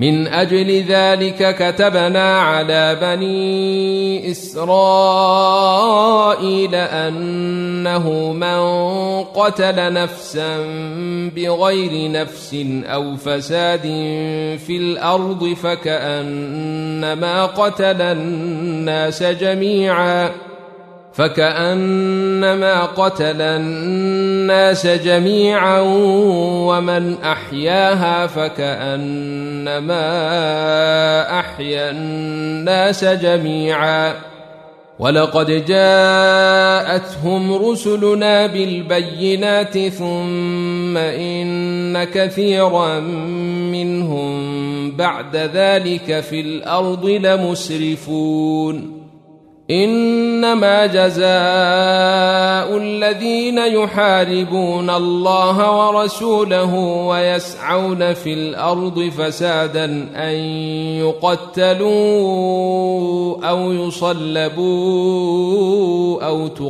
من أجل ذلك كتبنا على بني إسرائيل أنه من قتل نفسا بغير نفس أو فساد في الأرض فكأنما قتل الناس جميعا ومن أحياها فكأنما أحيا الناس جميعا ولقد جاءتهم رسلنا بالبينات ثم إن كثيرا منهم بعد ذلك في الأرض لمسرفون إنما جزاء الذين يحاربون الله ورسوله ويسعون في الأرض فسادا أن يقتلوا أو يصلبوا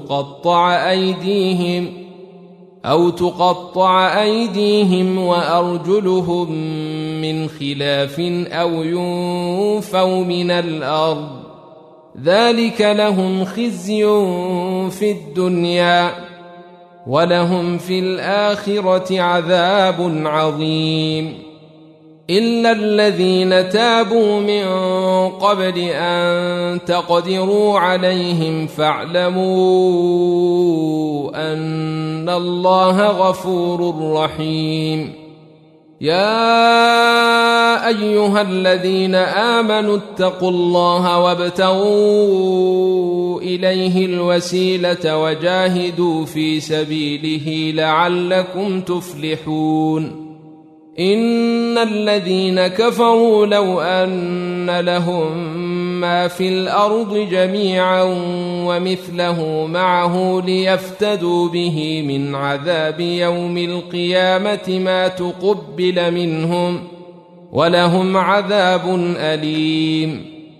أو تقطع أيديهم وأرجلهم من خلاف أو ينفوا من الأرض ذلك لهم خزي في الدنيا ولهم في الآخرة عذاب عظيم إلا الذين تابوا من قبل أن تقدروا عليهم فاعلموا أن الله غفور رحيم يا أيها الذين آمنوا اتقوا الله وابتغوا إليه الوسيلة وجاهدوا في سبيله لعلكم تفلحون إن الذين كفروا لو أن لهم ما في الأرض جميعا ومثله معه ليفتدوا به من عذاب يوم القيامة ما تقبل منهم ولهم عذاب أليم